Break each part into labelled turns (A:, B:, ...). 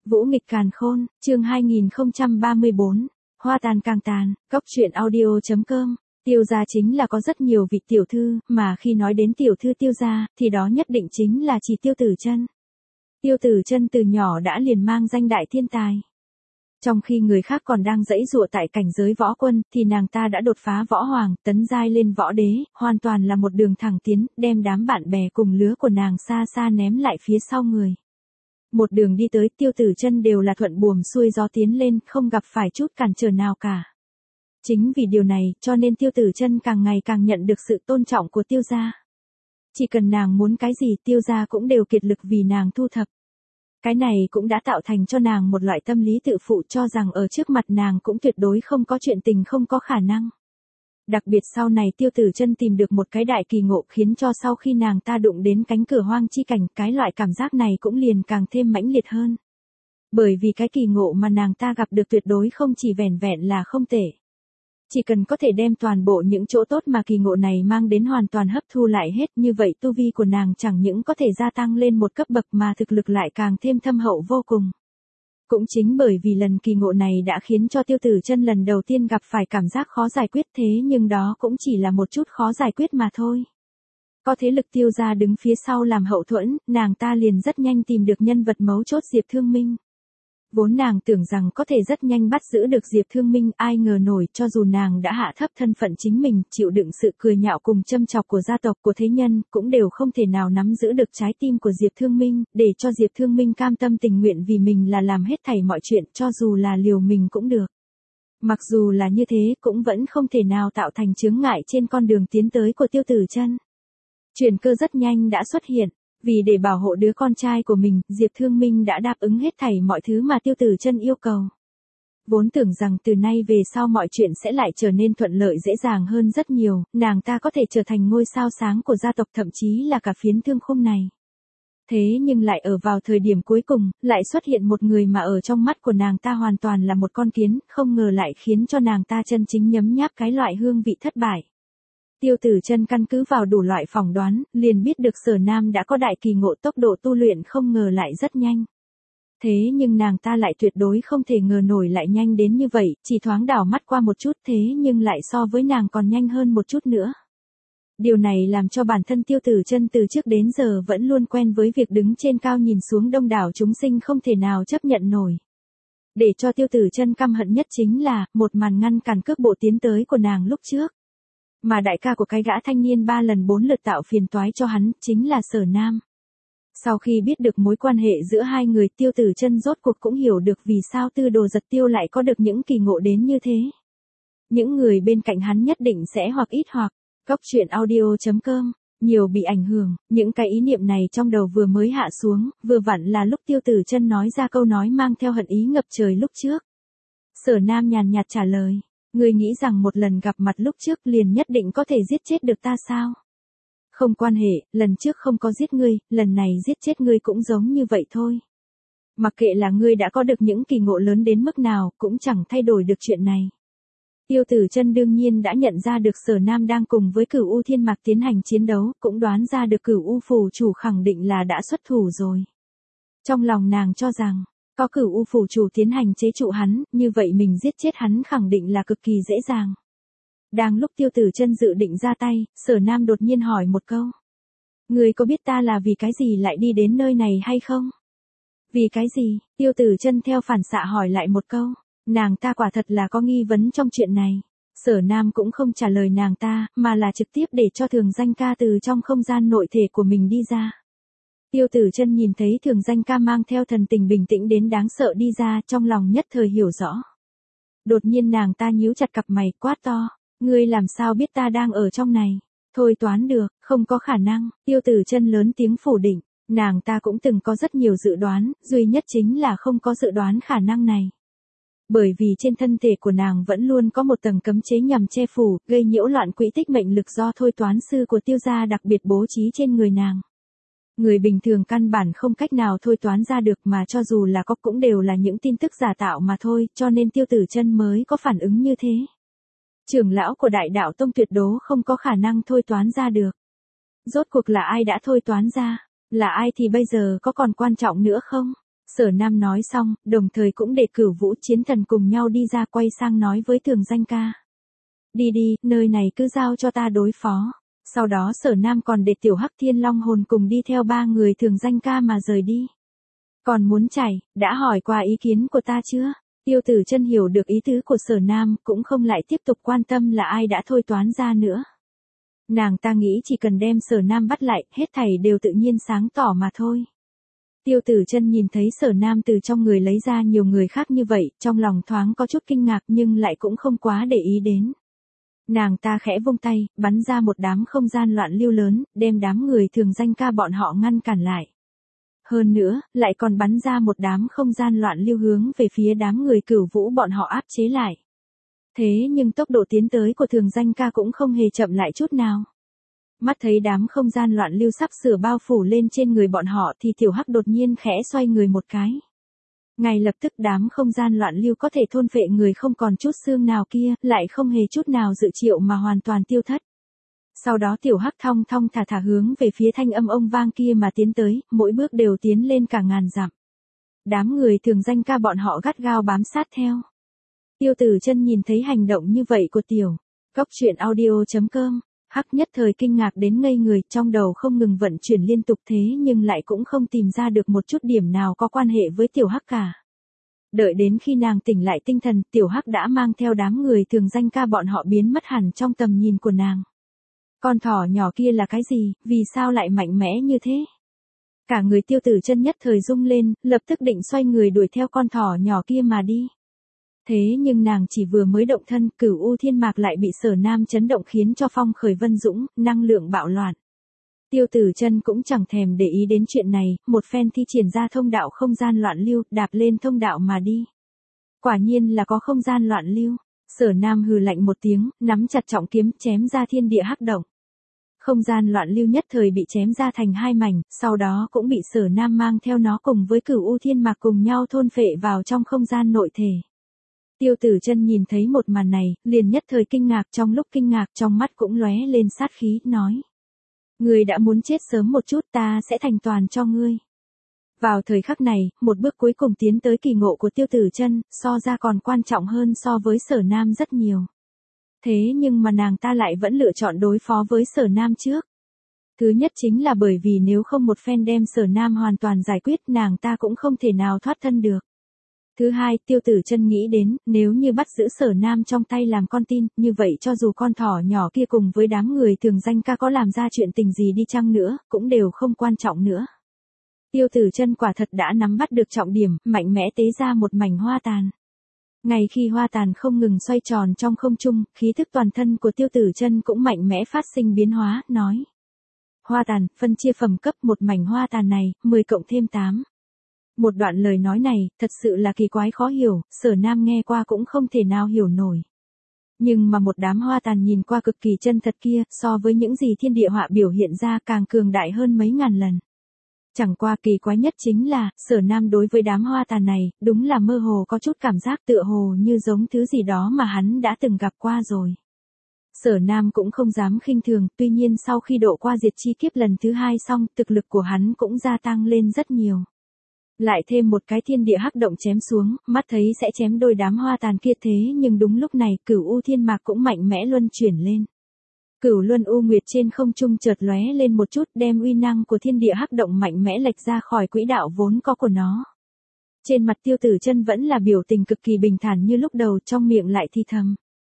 A: Vũ nghịch càn khôn, chương 2034, hoa tàn càng tàn, cóc truyện audio.com. Tiêu gia chính là có rất nhiều vị tiểu thư, mà khi nói đến tiểu thư Tiêu gia, thì đó nhất định chính là chỉ Tiêu Tử Chân. Tiêu Tử Chân từ nhỏ đã liền mang danh đại thiên tài. Trong khi người khác còn đang giãy giụa tại cảnh giới võ quân, thì nàng ta đã đột phá võ hoàng, tấn giai lên võ đế, hoàn toàn là một đường thẳng tiến, đem đám bạn bè cùng lứa của nàng xa xa ném lại phía sau người. Một đường đi tới, Tiêu Tử Chân đều là thuận buồm xuôi gió tiến lên, không gặp phải chút cản trở nào cả. Chính vì điều này, cho nên Tiêu Tử Chân càng ngày càng nhận được sự tôn trọng của Tiêu gia. Chỉ cần nàng muốn cái gì, Tiêu gia cũng đều kiệt lực vì nàng thu thập. Cái này cũng đã tạo thành cho nàng một loại tâm lý tự phụ, cho rằng ở trước mặt nàng cũng tuyệt đối không có chuyện tình không có khả năng. Đặc biệt sau này Tiêu Tử Chân tìm được một cái đại kỳ ngộ, khiến cho sau khi nàng ta đụng đến cánh cửa hoang chi cảnh, cái loại cảm giác này cũng liền càng thêm mãnh liệt hơn. Bởi vì cái kỳ ngộ mà nàng ta gặp được tuyệt đối không chỉ vẻn vẹn là không tệ. Chỉ cần có thể đem toàn bộ những chỗ tốt mà kỳ ngộ này mang đến hoàn toàn hấp thu lại hết, như vậy tu vi của nàng chẳng những có thể gia tăng lên một cấp bậc mà thực lực lại càng thêm thâm hậu vô cùng. Cũng chính bởi vì lần kỳ ngộ này đã khiến cho Tiêu Tử Chân lần đầu tiên gặp phải cảm giác khó giải quyết, thế nhưng đó cũng chỉ là một chút khó giải quyết mà thôi. Có thế lực Tiêu gia đứng phía sau làm hậu thuẫn, nàng ta liền rất nhanh tìm được nhân vật mấu chốt Diệp Thương Minh. Vốn nàng tưởng rằng có thể rất nhanh bắt giữ được Diệp Thương Minh, ai ngờ nổi, cho dù nàng đã hạ thấp thân phận chính mình, chịu đựng sự cười nhạo cùng châm chọc của gia tộc của thế nhân, cũng đều không thể nào nắm giữ được trái tim của Diệp Thương Minh, để cho Diệp Thương Minh cam tâm tình nguyện vì mình là làm hết thảy mọi chuyện, cho dù là liều mình cũng được. Mặc dù là như thế, cũng vẫn không thể nào tạo thành chướng ngại trên con đường tiến tới của Tiêu Tử Chân. Chuyển cơ rất nhanh đã xuất hiện. Vì để bảo hộ đứa con trai của mình, Diệp Thương Minh đã đáp ứng hết thảy mọi thứ mà Tiêu Tử Chân yêu cầu. Vốn tưởng rằng từ nay về sau mọi chuyện sẽ lại trở nên thuận lợi dễ dàng hơn rất nhiều, nàng ta có thể trở thành ngôi sao sáng của gia tộc, thậm chí là cả phiến thương khung này. Thế nhưng lại ở vào thời điểm cuối cùng, lại xuất hiện một người mà ở trong mắt của nàng ta hoàn toàn là một con kiến, không ngờ lại khiến cho nàng ta chân chính nhấm nháp cái loại hương vị thất bại. Tiêu Tử Chân căn cứ vào đủ loại phỏng đoán, liền biết được Sở Nam đã có đại kỳ ngộ, tốc độ tu luyện không ngờ lại rất nhanh. Thế nhưng nàng ta lại tuyệt đối không thể ngờ nổi lại nhanh đến như vậy, chỉ thoáng đảo mắt qua một chút, thế nhưng lại so với nàng còn nhanh hơn một chút nữa. Điều này làm cho bản thân Tiêu Tử Chân từ trước đến giờ vẫn luôn quen với việc đứng trên cao nhìn xuống đông đảo chúng sinh không thể nào chấp nhận nổi. Để cho Tiêu Tử Chân căm hận nhất chính là, một màn ngăn cản cước bộ tiến tới của nàng lúc trước. Mà đại ca của cái gã thanh niên 3 lần 4 lượt tạo phiền toái cho hắn, chính là Sở Nam. Sau khi biết được mối quan hệ giữa hai người, Tiêu Tử Chân rốt cuộc cũng hiểu được vì sao Tư Đồ Giật Tiêu lại có được những kỳ ngộ đến như thế. Những người bên cạnh hắn nhất định sẽ hoặc ít hoặc, cóc truyện audio.com, nhiều bị ảnh hưởng, những cái ý niệm này trong đầu vừa mới hạ xuống, vừa vặn là lúc Tiêu Tử Chân nói ra câu nói mang theo hận ý ngập trời lúc trước. Sở Nam nhàn nhạt trả lời. Ngươi nghĩ rằng một lần gặp mặt lúc trước liền nhất định có thể giết chết được ta sao? Không quan hệ, lần trước không có giết ngươi, lần này giết chết ngươi cũng giống như vậy thôi. Mặc kệ là ngươi đã có được những kỳ ngộ lớn đến mức nào, cũng chẳng thay đổi được chuyện này. Tiêu Tử Chân đương nhiên đã nhận ra được Sở Nam đang cùng với Cửu U Thiên Mạc tiến hành chiến đấu, cũng đoán ra được Cửu U Phủ chủ khẳng định là đã xuất thủ rồi. Trong lòng nàng cho rằng, có Cửu U Phủ chủ tiến hành chế trụ hắn, như vậy mình giết chết hắn khẳng định là cực kỳ dễ dàng. Đang lúc Tiêu Tử Chân dự định ra tay, Sở Nam đột nhiên hỏi một câu. Ngươi có biết ta là vì cái gì lại đi đến nơi này hay không? Vì cái gì? Tiêu Tử Chân theo phản xạ hỏi lại một câu. Nàng ta quả thật là có nghi vấn trong chuyện này. Sở Nam cũng không trả lời nàng ta, mà là trực tiếp để cho Thường Danh Ca từ trong không gian nội thể của mình đi ra. Tiêu Tử Chân nhìn thấy Thường Danh Ca mang theo thần tình bình tĩnh đến đáng sợ đi ra, trong lòng nhất thời hiểu rõ. Đột nhiên nàng ta nhíu chặt cặp mày, quát to, ngươi làm sao biết ta đang ở trong này? Thôi toán được, không có khả năng. Tiêu Tử Chân lớn tiếng phủ định, nàng ta cũng từng có rất nhiều dự đoán, duy nhất chính là không có dự đoán khả năng này. Bởi vì trên thân thể của nàng vẫn luôn có một tầng cấm chế nhằm che phủ, gây nhiễu loạn quỹ tích mệnh lực do thôi toán sư của Tiêu gia đặc biệt bố trí trên người nàng. Người bình thường căn bản không cách nào thôi toán ra được, mà cho dù là có cũng đều là những tin tức giả tạo mà thôi, cho nên Tiêu Tử Chân mới có phản ứng như thế. Trưởng lão của Đại Đạo Tông tuyệt đối không có khả năng thôi toán ra được. Rốt cuộc là ai đã thôi toán ra? Là ai thì bây giờ có còn quan trọng nữa không? Sở Nam nói xong, đồng thời cũng để Cửu Vũ Chiến Thần cùng nhau đi ra, quay sang nói với Thường Danh ca. Đi đi, nơi này cứ giao cho ta đối phó. Sau đó Sở Nam còn để Tiểu Hắc Thiên Long hồn cùng đi theo 3 người Thường Danh ca mà rời đi. Còn muốn chạy, đã hỏi qua ý kiến của ta chưa? Tiêu Tử Chân hiểu được ý tứ của Sở Nam, cũng không lại tiếp tục quan tâm là ai đã thôi toán ra nữa. Nàng ta nghĩ chỉ cần đem Sở Nam bắt lại, hết thảy đều tự nhiên sáng tỏ mà thôi. Tiêu Tử Chân nhìn thấy Sở Nam từ trong người lấy ra nhiều người khác như vậy, trong lòng thoáng có chút kinh ngạc nhưng lại cũng không quá để ý đến. Nàng ta khẽ vung tay, bắn ra một đám không gian loạn lưu lớn, đem đám người Thường Danh ca bọn họ ngăn cản lại. Hơn nữa, lại còn bắn ra một đám không gian loạn lưu hướng về phía đám người Cửu Vũ bọn họ áp chế lại. Thế nhưng tốc độ tiến tới của Thường Danh ca cũng không hề chậm lại chút nào. Mắt thấy đám không gian loạn lưu sắp sửa bao phủ lên trên người bọn họ thì Tiểu Hắc đột nhiên khẽ xoay người một cái. Ngay lập tức đám không gian loạn lưu có thể thôn phệ người không còn chút xương nào kia, lại không hề chút nào dự triệu mà hoàn toàn tiêu thất. Sau đó Tiểu Hắc thong thong thả thả hướng về phía thanh âm ông vang kia mà tiến tới, mỗi bước đều tiến lên cả ngàn dặm. Đám người Thường Danh ca bọn họ gắt gao bám sát theo. Tiêu Tử Chân nhìn thấy hành động như vậy của Tiểu Cóc Truyện Audio.com, Hắc nhất thời kinh ngạc đến ngây người, trong đầu không ngừng vận chuyển liên tục thế nhưng lại cũng không tìm ra được một chút điểm nào có quan hệ với Tiểu Hắc cả. Đợi đến khi nàng tỉnh lại tinh thần, Tiểu Hắc đã mang theo đám người Thường Danh ca bọn họ biến mất hẳn trong tầm nhìn của nàng. Con thỏ nhỏ kia là cái gì, vì sao lại mạnh mẽ như thế? Cả người Tiêu Tử Chân nhất thời rung lên, lập tức định xoay người đuổi theo con thỏ nhỏ kia mà đi. Thế nhưng nàng chỉ vừa mới động thân, Cửu U Thiên Mạc lại bị Sở Nam chấn động khiến cho phong khởi vân dũng, năng lượng bạo loạn. Tiêu Tử Chân cũng chẳng thèm để ý đến chuyện này, một phen thi triển ra thông đạo không gian loạn lưu, đạp lên thông đạo mà đi. Quả nhiên là có không gian loạn lưu. Sở Nam hừ lạnh một tiếng, nắm chặt trọng kiếm, chém ra thiên địa hắc động. Không gian loạn lưu nhất thời bị chém ra thành 2 mảnh, sau đó cũng bị Sở Nam mang theo nó cùng với Cửu U Thiên Mạc cùng nhau thôn phệ vào trong không gian nội thể. Tiêu Tử Chân nhìn thấy một màn này, liền nhất thời kinh ngạc, trong lúc kinh ngạc trong mắt cũng lóe lên sát khí, nói. Ngươi đã muốn chết sớm một chút, ta sẽ thành toàn cho ngươi. Vào thời khắc này, một bước cuối cùng tiến tới kỳ ngộ của Tiêu Tử Chân, so ra còn quan trọng hơn so với Sở Nam rất nhiều. Thế nhưng mà nàng ta lại vẫn lựa chọn đối phó với Sở Nam trước. Thứ nhất chính là bởi vì nếu không một phen đem Sở Nam hoàn toàn giải quyết, nàng ta cũng không thể nào thoát thân được. Thứ hai, Tiêu Tử Chân nghĩ đến, nếu như bắt giữ Sở Nam trong tay làm con tin, như vậy cho dù con thỏ nhỏ kia cùng với đám người Thường Danh ca có làm ra chuyện tình gì đi chăng nữa, cũng đều không quan trọng nữa. Tiêu Tử Chân quả thật đã nắm bắt được trọng điểm, mạnh mẽ tế ra một mảnh hoa tàn. Ngay khi hoa tàn không ngừng xoay tròn trong không trung, khí thức toàn thân của Tiêu Tử Chân cũng mạnh mẽ phát sinh biến hóa, nói. Hoa tàn, phân chia phẩm cấp một mảnh hoa tàn này, 10 cộng thêm 8. Một đoạn lời nói này, thật sự là kỳ quái khó hiểu, Sở Nam nghe qua cũng không thể nào hiểu nổi. Nhưng mà một đám hoa tàn nhìn qua cực kỳ chân thật kia, so với những gì thiên địa họa biểu hiện ra càng cường đại hơn mấy ngàn lần. Chẳng qua kỳ quái nhất chính là, Sở Nam đối với đám hoa tàn này, đúng là mơ hồ có chút cảm giác tựa hồ như giống thứ gì đó mà hắn đã từng gặp qua rồi. Sở Nam cũng không dám khinh thường, tuy nhiên sau khi độ qua diệt chi kiếp lần thứ 2 xong, thực lực của hắn cũng gia tăng lên rất nhiều. Lại thêm một cái thiên địa hắc động chém xuống, mắt thấy sẽ chém đôi đám hoa tàn kia thế nhưng đúng lúc này, Cửu U Thiên Mạc cũng mạnh mẽ luân chuyển lên. Cửu Luân U Nguyệt trên không trung chợt lóe lên một chút, đem uy năng của thiên địa hắc động mạnh mẽ lệch ra khỏi quỹ đạo vốn có của nó. Trên mặt Tiêu Tử Chân vẫn là biểu tình cực kỳ bình thản như lúc đầu, trong miệng lại thì thầm.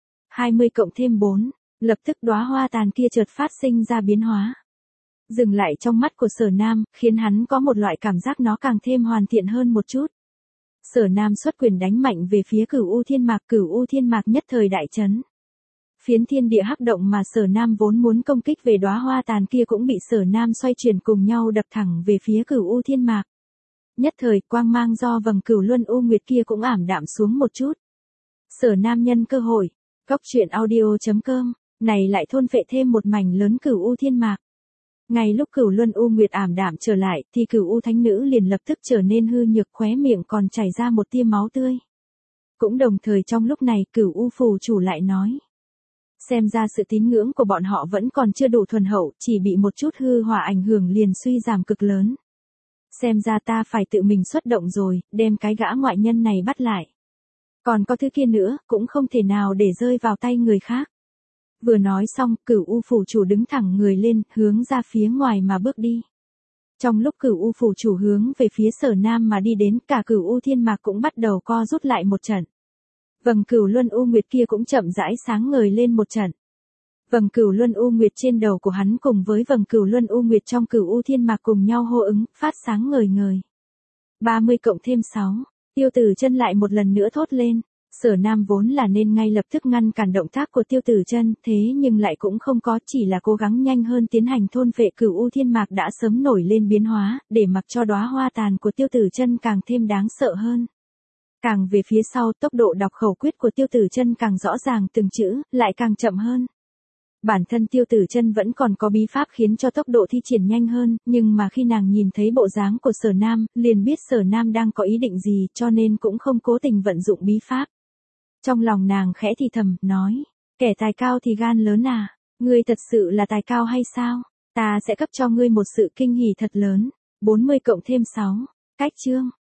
A: 20 cộng thêm 4, lập tức đóa hoa tàn kia chợt phát sinh ra biến hóa. Dừng lại trong mắt của Sở Nam, khiến hắn có một loại cảm giác nó càng thêm hoàn thiện hơn một chút. Sở Nam xuất quyền đánh mạnh về phía Cửu U Thiên Mạc nhất thời đại chấn. Phiến thiên địa hắc động mà Sở Nam vốn muốn công kích về đóa hoa tàn kia cũng bị Sở Nam xoay chuyển cùng nhau đập thẳng về phía Cửu U Thiên Mạc. Nhất thời, quang mang do vầng Cửu Luân U Nguyệt kia cũng ảm đạm xuống một chút. Sở Nam nhân cơ hội, Cóc Truyện Audio.com, này lại thôn phệ thêm một mảnh lớn Cửu U Thiên Mạc. Ngay lúc Cửu Luân U Nguyệt ảm đạm trở lại, thì Cửu U Thánh Nữ liền lập tức trở nên hư nhược, khóe miệng còn chảy ra một tia máu tươi. Cũng đồng thời trong lúc này, Cửu U Phù chủ lại nói. Xem ra sự tín ngưỡng của bọn họ vẫn còn chưa đủ thuần hậu, chỉ bị một chút hư hỏa ảnh hưởng liền suy giảm cực lớn. Xem ra ta phải tự mình xuất động rồi, đem cái gã ngoại nhân này bắt lại. Còn có thứ kia nữa, cũng không thể nào để rơi vào tay người khác. Vừa nói xong, Cửu U phủ chủ đứng thẳng người lên, hướng ra phía ngoài mà bước đi. Trong lúc Cửu U phủ chủ hướng về phía Sở Nam mà đi đến, cả Cửu U thiên mạc cũng bắt đầu co rút lại một trận. Vầng Cửu Luân U Nguyệt kia cũng chậm rãi sáng ngời lên một trận. Vầng Cửu Luân U Nguyệt trên đầu của hắn cùng với vầng Cửu Luân U Nguyệt trong Cửu U thiên mạc cùng nhau hô ứng, phát sáng ngời ngời. 30 cộng thêm 6, Tiêu Tử Chân lại một lần nữa thốt lên. Sở Nam vốn là nên ngay lập tức ngăn cản động tác của Tiêu Tử Chân, thế nhưng lại cũng không có, chỉ là cố gắng nhanh hơn tiến hành thôn phệ Cửu U thiên mạc đã sớm nổi lên biến hóa, để mặc cho đóa hoa tàn của Tiêu Tử Chân càng thêm đáng sợ hơn. Càng về phía sau, tốc độ đọc khẩu quyết của Tiêu Tử Chân càng rõ ràng từng chữ, lại càng chậm hơn. Bản thân Tiêu Tử Chân vẫn còn có bí pháp khiến cho tốc độ thi triển nhanh hơn, nhưng mà khi nàng nhìn thấy bộ dáng của Sở Nam, liền biết Sở Nam đang có ý định gì, cho nên cũng không cố tình vận dụng bí pháp. Trong lòng nàng khẽ thì thầm, nói, kẻ tài cao thì gan lớn à, ngươi thật sự là tài cao hay sao? Ta sẽ cấp cho ngươi một sự kinh hỉ thật lớn. 40 cộng thêm 6, cách chương.